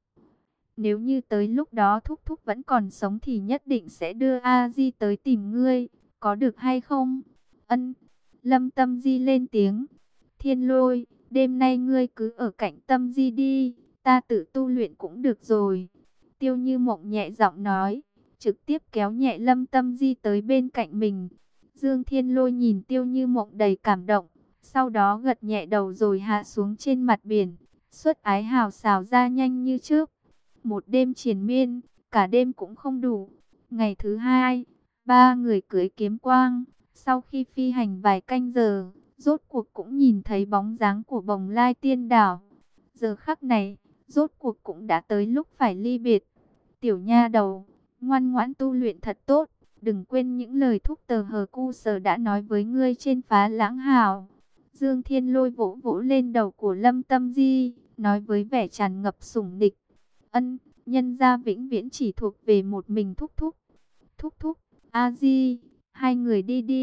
Nếu như tới lúc đó thúc thúc vẫn còn sống thì nhất định sẽ đưa A Di tới tìm ngươi, có được hay không? Ân, Lâm Tâm Di lên tiếng. Thiên Lôi, đêm nay ngươi cứ ở cạnh Tâm Di đi, ta tự tu luyện cũng được rồi. Tiêu Như Mộng nhẹ giọng nói, trực tiếp kéo nhẹ Lâm Tâm Di tới bên cạnh mình. Dương Thiên Lôi nhìn Tiêu Như Mộng đầy cảm động, sau đó gật nhẹ đầu rồi hạ xuống trên mặt biển, xuất ái hào xào ra nhanh như trước. Một đêm triền miên, cả đêm cũng không đủ. Ngày thứ hai, ba người cưỡi kiếm quang, sau khi phi hành vài canh giờ, rốt cuộc cũng nhìn thấy bóng dáng của Bồng Lai Tiên Đảo. Giờ khắc này, rốt cuộc cũng đã tới lúc phải ly biệt. Tiểu nha đầu, ngoan ngoãn tu luyện thật tốt, đừng quên những lời thúc tờ hờ cu sờ đã nói với ngươi trên Phá Lãng Hào. Dương Thiên Lôi vỗ vỗ lên đầu của Lâm Tâm Di, nói với vẻ tràn ngập sủng nịch. Ân, nhân gia vĩnh viễn chỉ thuộc về một mình thúc thúc. Thúc thúc, A Di, hai người đi đi,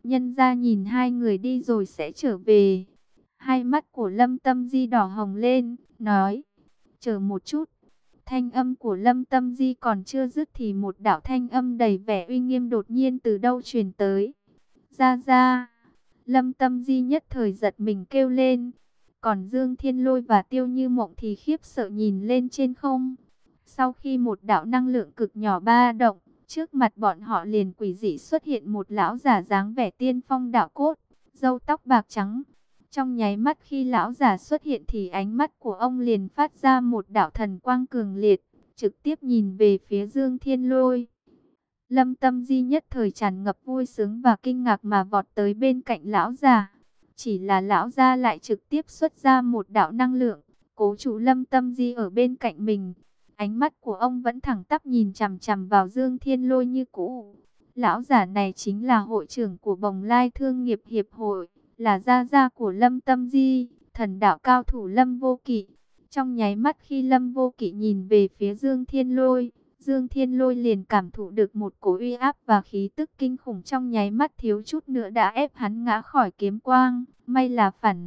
Nhân gia nhìn hai người đi rồi sẽ trở về. Hai mắt của Lâm Tâm Di đỏ hồng lên, nói, chờ một chút. Thanh âm của Lâm Tâm Di còn chưa dứt thì một đạo thanh âm đầy vẻ uy nghiêm đột nhiên từ đâu truyền tới. Ra ra, Lâm Tâm Di nhất thời giật mình kêu lên. Còn Dương Thiên Lôi và Tiêu Như Mộng thì khiếp sợ nhìn lên trên không. Sau khi một đạo năng lượng cực nhỏ ba động, trước mặt bọn họ liền quỷ dị xuất hiện một lão giả dáng vẻ tiên phong đạo cốt, râu tóc bạc trắng. Trong nháy mắt khi lão giả xuất hiện thì ánh mắt của ông liền phát ra một đạo thần quang cường liệt, trực tiếp nhìn về phía Dương Thiên Lôi. Lâm Tâm Di nhất thời tràn ngập vui sướng và kinh ngạc mà vọt tới bên cạnh lão già. Chỉ là lão già lại trực tiếp xuất ra một đạo năng lượng, cố trụ Lâm Tâm Di ở bên cạnh mình. Ánh mắt của ông vẫn thẳng tắp nhìn chằm chằm vào Dương Thiên Lôi như cũ. Lão giả này chính là hội trưởng của Bồng Lai Thương nghiệp Hiệp hội, là gia gia của Lâm Tâm Di, thần đạo cao thủ Lâm Vô Kỵ. Trong nháy mắt khi Lâm Vô Kỵ nhìn về phía Dương Thiên Lôi, Dương Thiên Lôi liền cảm thụ được một cỗ uy áp và khí tức kinh khủng, trong nháy mắt thiếu chút nữa đã ép hắn ngã khỏi kiếm quang. May là phản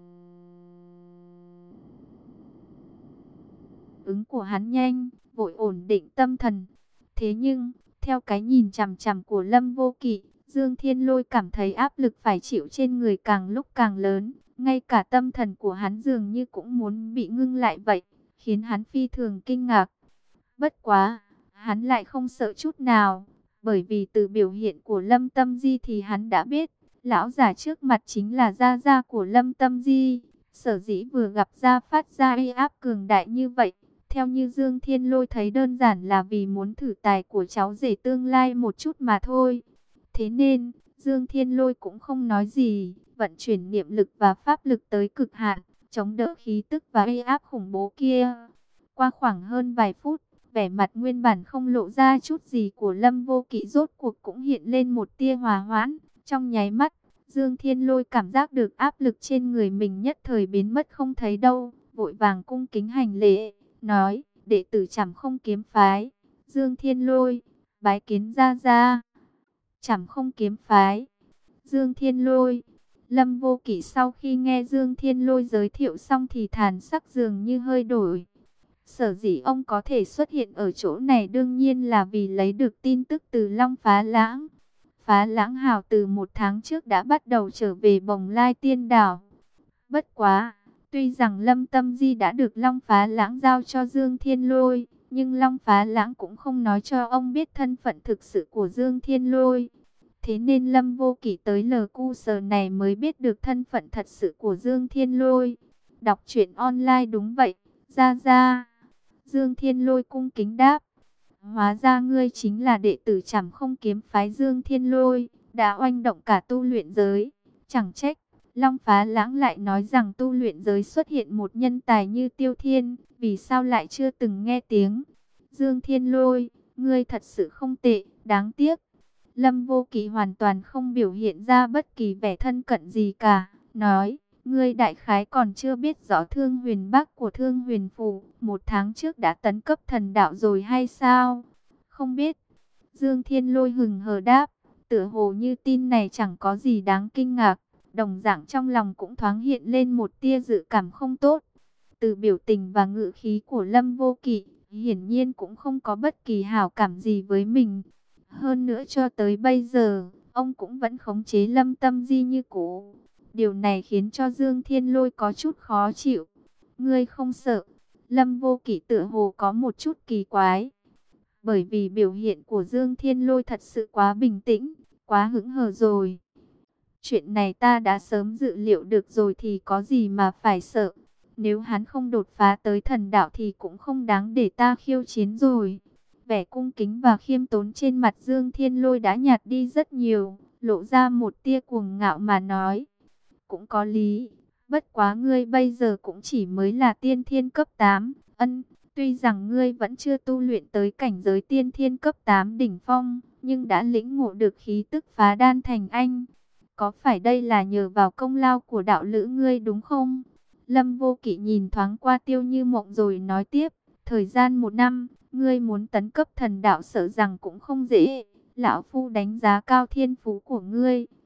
ứng của hắn nhanh, vội ổn định tâm thần. Thế nhưng, theo cái nhìn chằm chằm của Lâm Vô Kỵ, Dương Thiên Lôi cảm thấy áp lực phải chịu trên người càng lúc càng lớn. Ngay cả tâm thần của hắn dường như cũng muốn bị ngưng lại vậy, khiến hắn phi thường kinh ngạc. Bất quá, hắn lại không sợ chút nào, bởi vì từ biểu hiện của Lâm Tâm Di thì hắn đã biết, lão giả trước mặt chính là gia gia của Lâm Tâm Di. Sở dĩ vừa gặp ra phát ra uy áp cường đại như vậy, theo như Dương Thiên Lôi thấy đơn giản là vì muốn thử tài của cháu rể tương lai một chút mà thôi. Thế nên, Dương Thiên Lôi cũng không nói gì, vận chuyển niệm lực và pháp lực tới cực hạn, chống đỡ khí tức và uy áp khủng bố kia. Qua khoảng hơn vài phút, vẻ mặt nguyên bản không lộ ra chút gì của Lâm Vô Kỵ rốt cuộc cũng hiện lên một tia hòa hoãn. Trong nháy mắt, Dương Thiên Lôi cảm giác được áp lực trên người mình nhất thời biến mất không thấy đâu, vội vàng cung kính hành lễ, nói, đệ tử Trảm Không Kiếm Phái, Dương Thiên Lôi, bái kiến gia gia. Trảm Không Kiếm Phái, Dương Thiên Lôi. Lâm Vô Kỵ sau khi nghe Dương Thiên Lôi giới thiệu xong thì thần sắc dường như hơi đổi. Sở dĩ ông có thể xuất hiện ở chỗ này đương nhiên là vì lấy được tin tức từ Long Phá Lãng. Phá Lãng Hào từ một tháng trước đã bắt đầu trở về Bồng Lai Tiên Đảo. Bất quá, tuy rằng Lâm Tâm Di đã được Long Phá Lãng giao cho Dương Thiên Lôi, nhưng Long Phá Lãng cũng không nói cho ông biết thân phận thực sự của Dương Thiên Lôi. Thế nên Lâm Vô Kỵ tới lờ cu sờ này mới biết được thân phận thật sự của Dương Thiên Lôi. Đọc truyện online đúng vậy, ra ra. Dương Thiên Lôi cung kính đáp. Hóa ra ngươi chính là đệ tử Trảm Không Kiếm Phái Dương Thiên Lôi, đã oanh động cả tu luyện giới. Chẳng trách, Long Phá Lãng lại nói rằng tu luyện giới xuất hiện một nhân tài như Tiêu Thiên, vì sao lại chưa từng nghe tiếng. Dương Thiên Lôi, ngươi thật sự không tệ, đáng tiếc. Lâm Vô Kỵ hoàn toàn không biểu hiện ra bất kỳ vẻ thân cận gì cả, nói, ngươi đại khái còn chưa biết rõ Thương Huyền Bắc của Thương Huyền Phủ, một tháng trước đã tấn cấp thần đạo rồi hay sao? Không biết. Dương Thiên Lôi hừng hờ đáp, tựa hồ như tin này chẳng có gì đáng kinh ngạc, đồng dạng trong lòng cũng thoáng hiện lên một tia dự cảm không tốt. Từ biểu tình và ngữ khí của Lâm Vô Kỵ, hiển nhiên cũng không có bất kỳ hảo cảm gì với mình. Hơn nữa cho tới bây giờ, ông cũng vẫn khống chế Lâm Tâm Di như cũ. Điều này khiến cho Dương Thiên Lôi có chút khó chịu. Ngươi không sợ? Lâm Vô Kỵ tựa hồ có một chút kỳ quái. Bởi vì biểu hiện của Dương Thiên Lôi thật sự quá bình tĩnh, quá hững hờ rồi. Chuyện này ta đã sớm dự liệu được rồi thì có gì mà phải sợ. Nếu hắn không đột phá tới thần đạo thì cũng không đáng để ta khiêu chiến rồi. Vẻ cung kính và khiêm tốn trên mặt Dương Thiên Lôi đã nhạt đi rất nhiều, lộ ra một tia cuồng ngạo mà nói. Cũng có lý, bất quá ngươi bây giờ cũng chỉ mới là tiên thiên cấp tám, ân, tuy rằng ngươi vẫn chưa tu luyện tới cảnh giới tiên thiên cấp tám đỉnh phong, nhưng đã lĩnh ngộ được khí tức phá đan thành anh. Có phải đây là nhờ vào công lao của đạo lữ ngươi đúng không? Lâm Vô Kỵ nhìn thoáng qua Tiêu Như Mộng rồi nói tiếp, thời gian một năm, ngươi muốn tấn cấp thần đạo sợ rằng cũng không dễ. Lão Phu đánh giá cao thiên phú của ngươi,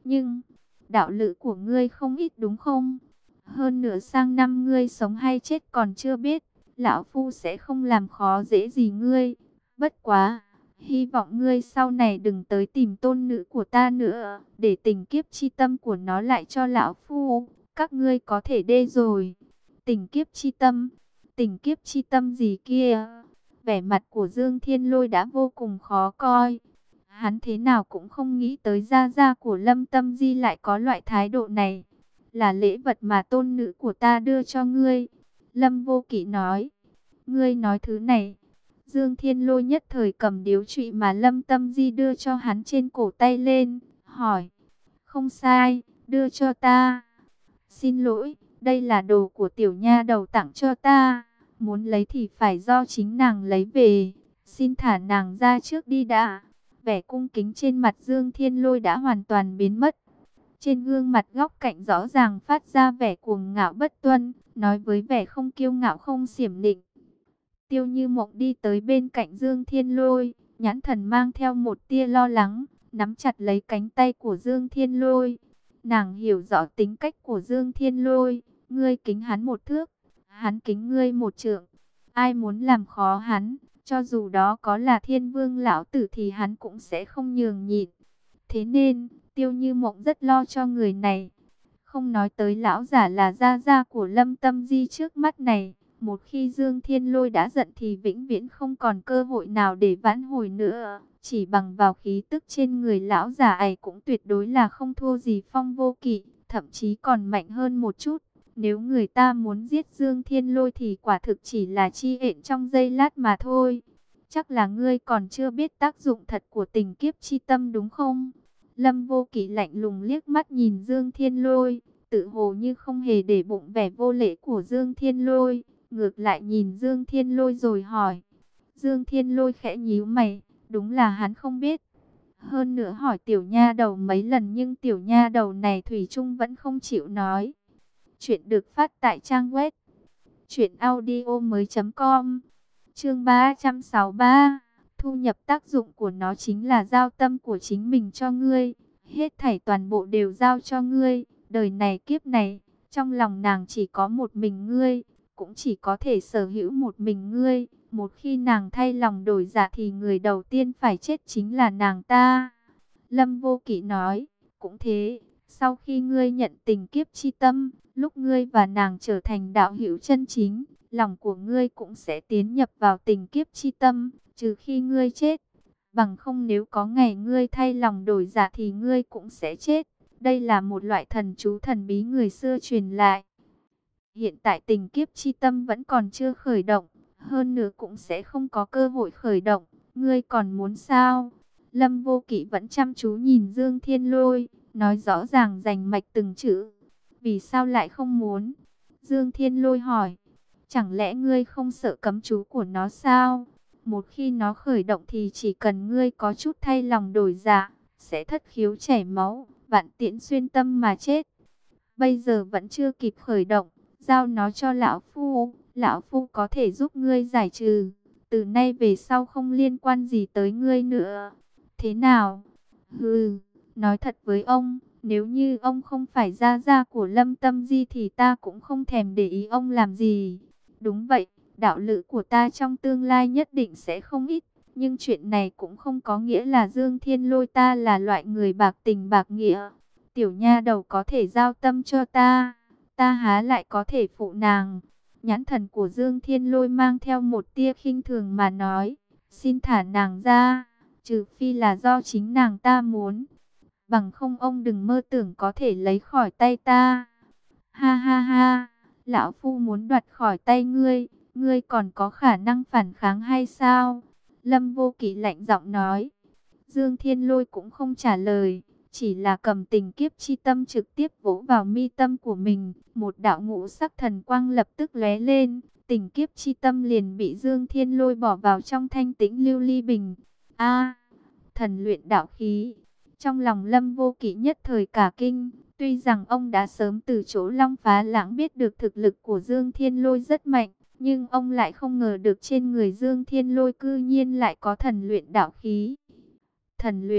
Nhưng, đạo lữ của ngươi không ít đúng không? Hơn nữa sang năm ngươi sống hay chết còn chưa biết, lão phu sẽ không làm khó dễ gì ngươi. Bất quá, hy vọng ngươi sau này đừng tới tìm tôn nữ của ta nữa, để tình kiếp chi tâm của nó lại cho lão phu. Các ngươi có thể đê rồi. Tình kiếp chi tâm, tình kiếp chi tâm gì kia? Vẻ mặt của Dương Thiên Lôi đã vô cùng khó coi. Hắn thế nào cũng không nghĩ tới gia gia của Lâm Tâm Di lại có loại thái độ này. Là lễ vật mà tôn nữ của ta đưa cho ngươi. Lâm Vô Kỵ nói. Ngươi nói thứ này. Dương Thiên Lôi nhất thời cầm điếu trụy mà Lâm Tâm Di đưa cho hắn trên cổ tay lên. Hỏi. Không sai, đưa cho ta. Xin lỗi, đây là đồ của tiểu nha đầu tặng cho ta. Muốn lấy thì phải do chính nàng lấy về. Xin thả nàng ra trước đi đã. Vẻ cung kính trên mặt Dương Thiên Lôi đã hoàn toàn biến mất. Trên gương mặt góc cạnh rõ ràng phát ra vẻ cuồng ngạo bất tuân, nói với vẻ không kiêu ngạo không xiểm nịnh. Tiêu Như Mộng đi tới bên cạnh Dương Thiên Lôi, nhãn thần mang theo một tia lo lắng, nắm chặt lấy cánh tay của Dương Thiên Lôi. Nàng hiểu rõ tính cách của Dương Thiên Lôi, ngươi kính hắn một thước, hắn kính ngươi một trượng. Ai muốn làm khó hắn, cho dù đó có là Thiên Vương lão tử thì hắn cũng sẽ không nhường nhịn. Thế nên, Tiêu Như Mộng rất lo cho người này. Không nói tới lão giả là gia gia của Lâm Tâm Di trước mắt này. Một khi Dương Thiên Lôi đã giận thì vĩnh viễn không còn cơ hội nào để vãn hồi nữa. Chỉ bằng vào khí tức trên người lão giả ấy cũng tuyệt đối là không thua gì Phong Vô Kỵ, thậm chí còn mạnh hơn một chút. Nếu người ta muốn giết Dương Thiên Lôi thì quả thực chỉ là chi hẹn trong giây lát mà thôi. Chắc là ngươi còn chưa biết tác dụng thật của tình kiếp chi tâm đúng không? Lâm Vô Kỵ lạnh lùng liếc mắt nhìn Dương Thiên Lôi, tự hồ như không hề để bụng vẻ vô lễ của Dương Thiên Lôi, ngược lại nhìn Dương Thiên Lôi rồi hỏi. Dương Thiên Lôi khẽ nhíu mày, đúng là hắn không biết. Hơn nữa hỏi tiểu nha đầu mấy lần nhưng tiểu nha đầu này thủy chung vẫn không chịu nói. Chuyện được phát tại trang web truyện audio mới chấm com. Chương ba trăm sáu mươi ba. Thu nhập tác dụng của nó chính là giao tâm của chính mình cho ngươi. Hết thảy toàn bộ đều giao cho ngươi. Đời này kiếp này, trong lòng nàng chỉ có một mình ngươi, cũng chỉ có thể sở hữu một mình ngươi. Một khi nàng thay lòng đổi dạ thì người đầu tiên phải chết chính là nàng ta. Lâm Vô Kỵ nói, cũng thế, sau khi ngươi nhận tình kiếp chi tâm, lúc ngươi và nàng trở thành đạo hữu chân chính, lòng của ngươi cũng sẽ tiến nhập vào tình kiếp chi tâm, trừ khi ngươi chết. Bằng không nếu có ngày ngươi thay lòng đổi dạ thì ngươi cũng sẽ chết. Đây là một loại thần chú thần bí người xưa truyền lại. Hiện tại tình kiếp chi tâm vẫn còn chưa khởi động, hơn nữa cũng sẽ không có cơ hội khởi động. Ngươi còn muốn sao? Lâm Vô Kỵ vẫn chăm chú nhìn Dương Thiên Lôi, nói rõ ràng rành mạch từng chữ. Vì sao lại không muốn? Dương Thiên Lôi hỏi. Chẳng lẽ ngươi không sợ cấm chú của nó sao? Một khi nó khởi động thì chỉ cần ngươi có chút thay lòng đổi dạ, sẽ thất khiếu chảy máu, vạn tiễn xuyên tâm mà chết. Bây giờ vẫn chưa kịp khởi động, giao nó cho lão phu, lão phu có thể giúp ngươi giải trừ. Từ nay về sau không liên quan gì tới ngươi nữa. Thế nào? Hừ, nói thật với ông, nếu như ông không phải gia gia của Lâm Tâm Di thì ta cũng không thèm để ý ông làm gì. Đúng vậy, đạo lữ của ta trong tương lai nhất định sẽ không ít. Nhưng chuyện này cũng không có nghĩa là Dương Thiên Lôi ta là loại người bạc tình bạc nghĩa. Tiểu nha đầu có thể giao tâm cho ta, ta há lại có thể phụ nàng. Nhãn thần của Dương Thiên Lôi mang theo một tia khinh thường mà nói, xin thả nàng ra, trừ phi là do chính nàng ta muốn. Bằng không ông đừng mơ tưởng có thể lấy khỏi tay ta. Ha ha ha, lão phu muốn đoạt khỏi tay ngươi, ngươi còn có khả năng phản kháng hay sao? Lâm Vô Kỵ lạnh giọng nói. Dương Thiên Lôi cũng không trả lời, chỉ là cầm tình kiếp chi tâm trực tiếp vỗ vào mi tâm của mình. Một đạo ngũ sắc thần quang lập tức lóe lên, tình kiếp chi tâm liền bị Dương Thiên Lôi bỏ vào trong thanh tĩnh lưu ly bình. A, thần luyện đạo khí. Trong lòng Lâm Vô Kỵ nhất thời cả kinh, tuy rằng ông đã sớm từ chỗ Long Phá Lãng biết được thực lực của Dương Thiên Lôi rất mạnh, nhưng ông lại không ngờ được trên người Dương Thiên Lôi cư nhiên lại có thần luyện đạo khí. Thần luyện,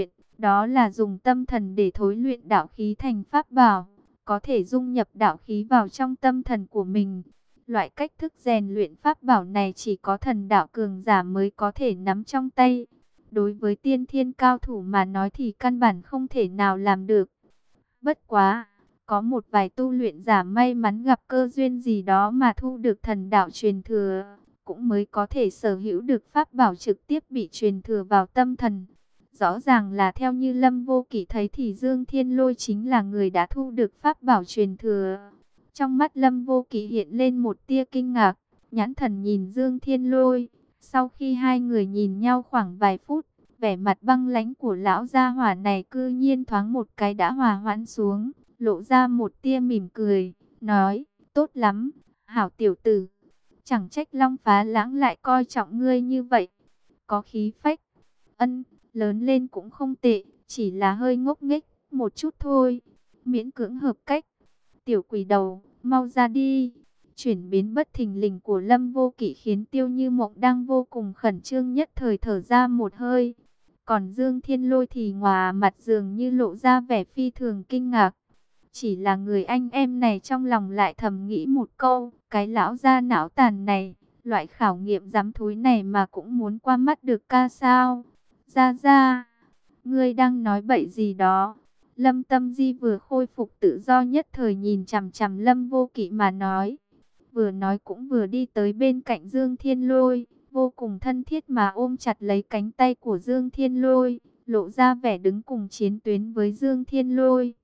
đó là dùng tâm thần để thối luyện đạo khí thành pháp bảo, có thể dung nhập đạo khí vào trong tâm thần của mình. Loại cách thức rèn luyện pháp bảo này chỉ có thần đạo cường giả mới có thể nắm trong tay. Đối với tiên thiên cao thủ mà nói thì căn bản không thể nào làm được. Bất quá, có một vài tu luyện giả may mắn gặp cơ duyên gì đó mà thu được thần đạo truyền thừa, cũng mới có thể sở hữu được pháp bảo trực tiếp bị truyền thừa vào tâm thần. Rõ ràng là theo như Lâm Vô Kỵ thấy thì Dương Thiên Lôi chính là người đã thu được pháp bảo truyền thừa. Trong mắt Lâm Vô Kỵ hiện lên một tia kinh ngạc, nhãn thần nhìn Dương Thiên Lôi. Sau khi hai người nhìn nhau khoảng vài phút, vẻ mặt băng lãnh của lão gia hỏa này cư nhiên thoáng một cái đã hòa hoãn xuống, lộ ra một tia mỉm cười, nói, tốt lắm, hảo tiểu tử. Chẳng trách Long Phá Lãng lại coi trọng ngươi như vậy, có khí phách. Ân, lớn lên cũng không tệ, chỉ là hơi ngốc nghếch một chút thôi, miễn cưỡng hợp cách. Tiểu quỷ đầu, mau ra đi. Chuyển biến bất thình lình của Lâm Vô Kỵ khiến Tiêu Như Mộng đang vô cùng khẩn trương nhất thời thở ra một hơi. Còn Dương Thiên Lôi thì ngoài mặt dường như lộ ra vẻ phi thường kinh ngạc. Chỉ là người anh em này trong lòng lại thầm nghĩ một câu, cái lão gia não tàn này, loại khảo nghiệm dám thúi này mà cũng muốn qua mắt được ca sao. Ra ra, ngươi đang nói bậy gì đó. Lâm Tâm Di vừa khôi phục tự do nhất thời nhìn chằm chằm Lâm Vô Kỵ mà nói. Vừa nói cũng vừa đi tới bên cạnh Dương Thiên Lôi, vô cùng thân thiết mà ôm chặt lấy cánh tay của Dương Thiên Lôi, lộ ra vẻ đứng cùng chiến tuyến với Dương Thiên Lôi.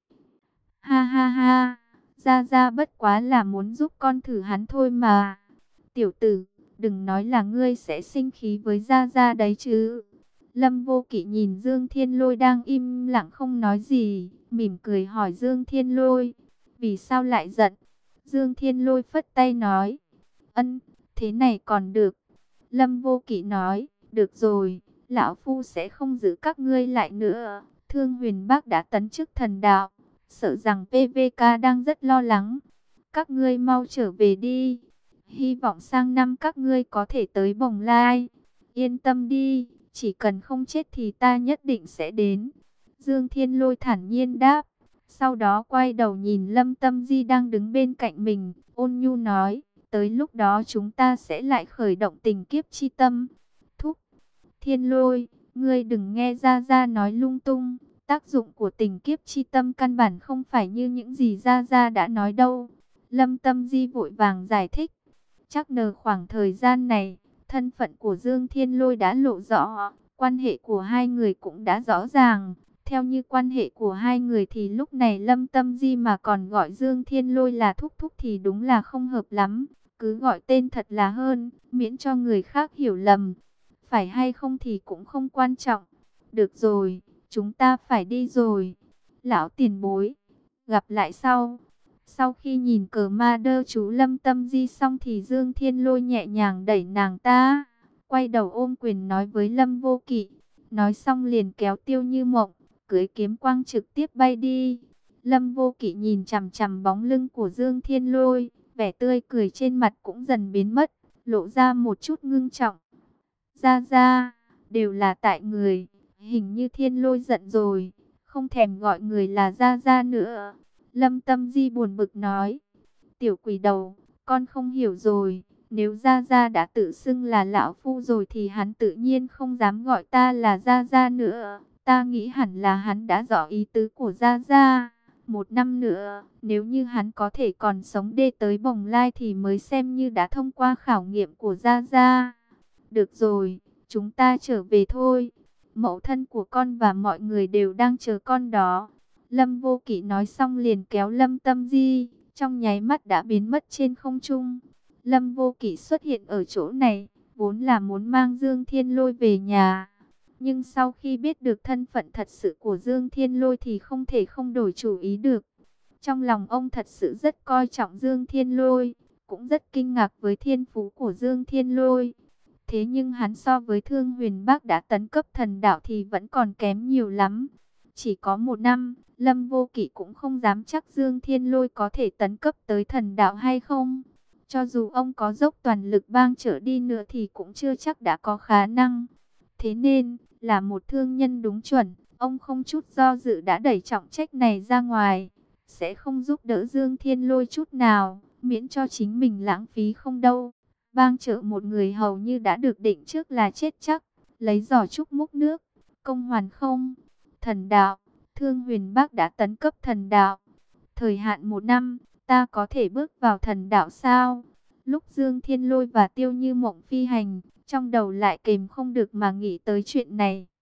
Ha ha ha, Gia Gia bất quá là muốn giúp con thử hắn thôi mà. Tiểu tử, đừng nói là ngươi sẽ sinh khí với Gia Gia đấy chứ. Lâm Vô Kỵ nhìn Dương Thiên Lôi đang im lặng không nói gì, mỉm cười hỏi Dương Thiên Lôi, vì sao lại giận? Dương Thiên Lôi phất tay nói, ân, thế này còn được. Lâm Vô Kỵ nói, được rồi, lão phu sẽ không giữ các ngươi lại nữa. Thương Huyền Bác đã tấn chức thần đạo, sợ rằng pê vê ca đang rất lo lắng. Các ngươi mau trở về đi, hy vọng sang năm các ngươi có thể tới Bồng Lai. Yên tâm đi, chỉ cần không chết thì ta nhất định sẽ đến. Dương Thiên Lôi thản nhiên đáp. Sau đó quay đầu nhìn Lâm Tâm Di đang đứng bên cạnh mình, ôn nhu nói, tới lúc đó chúng ta sẽ lại khởi động tình kiếp chi tâm. Thúc, Thiên Lôi, ngươi đừng nghe Gia Gia nói lung tung, tác dụng của tình kiếp chi tâm căn bản không phải như những gì Gia Gia đã nói đâu. Lâm Tâm Di vội vàng giải thích, chắc nờ khoảng thời gian này, thân phận của Dương Thiên Lôi đã lộ rõ, quan hệ của hai người cũng đã rõ ràng. Theo như quan hệ của hai người thì lúc này Lâm Tâm Di mà còn gọi Dương Thiên Lôi là thúc thúc thì đúng là không hợp lắm. Cứ gọi tên thật là hơn, miễn cho người khác hiểu lầm. Phải hay không thì cũng không quan trọng. Được rồi, chúng ta phải đi rồi. Lão tiền bối, gặp lại sau. Sau khi nhìn cờ ma đơ chú Lâm Tâm Di xong thì Dương Thiên Lôi nhẹ nhàng đẩy nàng ta, quay đầu ôm quyền nói với Lâm Vô Kỵ. Nói xong liền kéo Tiêu Như Mộng, cưỡi kiếm quang trực tiếp bay đi. Lâm Vô Kỵ nhìn chằm chằm bóng lưng của Dương Thiên Lôi, vẻ tươi cười trên mặt cũng dần biến mất, lộ ra một chút ngưng trọng. Ra ra, đều là tại người, hình như Thiên Lôi giận rồi, không thèm gọi người là ra ra nữa. Lâm Tâm Di buồn bực nói, tiểu quỷ đầu, con không hiểu rồi, nếu Gia Gia đã tự xưng là lão phu rồi thì hắn tự nhiên không dám gọi ta là Gia Gia nữa. Ta nghĩ hẳn là hắn đã rõ ý tứ của Gia Gia. Một năm nữa, nếu như hắn có thể còn sống đê tới Bồng Lai thì mới xem như đã thông qua khảo nghiệm của Gia Gia. Được rồi, chúng ta trở về thôi. Mẫu thân của con và mọi người đều đang chờ con đó. Lâm Vô Kỵ nói xong liền kéo Lâm Tâm Di, trong nháy mắt đã biến mất trên không trung. Lâm Vô Kỵ xuất hiện ở chỗ này, vốn là muốn mang Dương Thiên Lôi về nhà. Nhưng sau khi biết được thân phận thật sự của Dương Thiên Lôi thì không thể không đổi chủ ý được. Trong lòng ông thật sự rất coi trọng Dương Thiên Lôi, cũng rất kinh ngạc với thiên phú của Dương Thiên Lôi. Thế nhưng hắn so với Thương Huyền Bác đã tấn cấp thần đạo thì vẫn còn kém nhiều lắm. Chỉ có một năm, Lâm Vô Kỵ cũng không dám chắc Dương Thiên Lôi có thể tấn cấp tới thần đạo hay không. Cho dù ông có dốc toàn lực bang trở đi nữa thì cũng chưa chắc đã có khả năng. Thế nên, là một thương nhân đúng chuẩn, Ông không chút do dự đã đẩy trọng trách này ra ngoài, sẽ không giúp đỡ Dương Thiên Lôi chút nào, miễn cho chính mình lãng phí không đâu. Bang trợ một người hầu như đã được định trước là chết chắc, lấy giỏ trúc múc nước, công hoàn không. Thần đạo, Thương Huyền Bác đã tấn cấp thần đạo. Thời hạn một năm, ta có thể bước vào thần đạo sao? Lúc Dương Thiên Lôi và Tiêu Như Mộng phi hành, trong đầu lại kềm không được mà nghĩ tới chuyện này.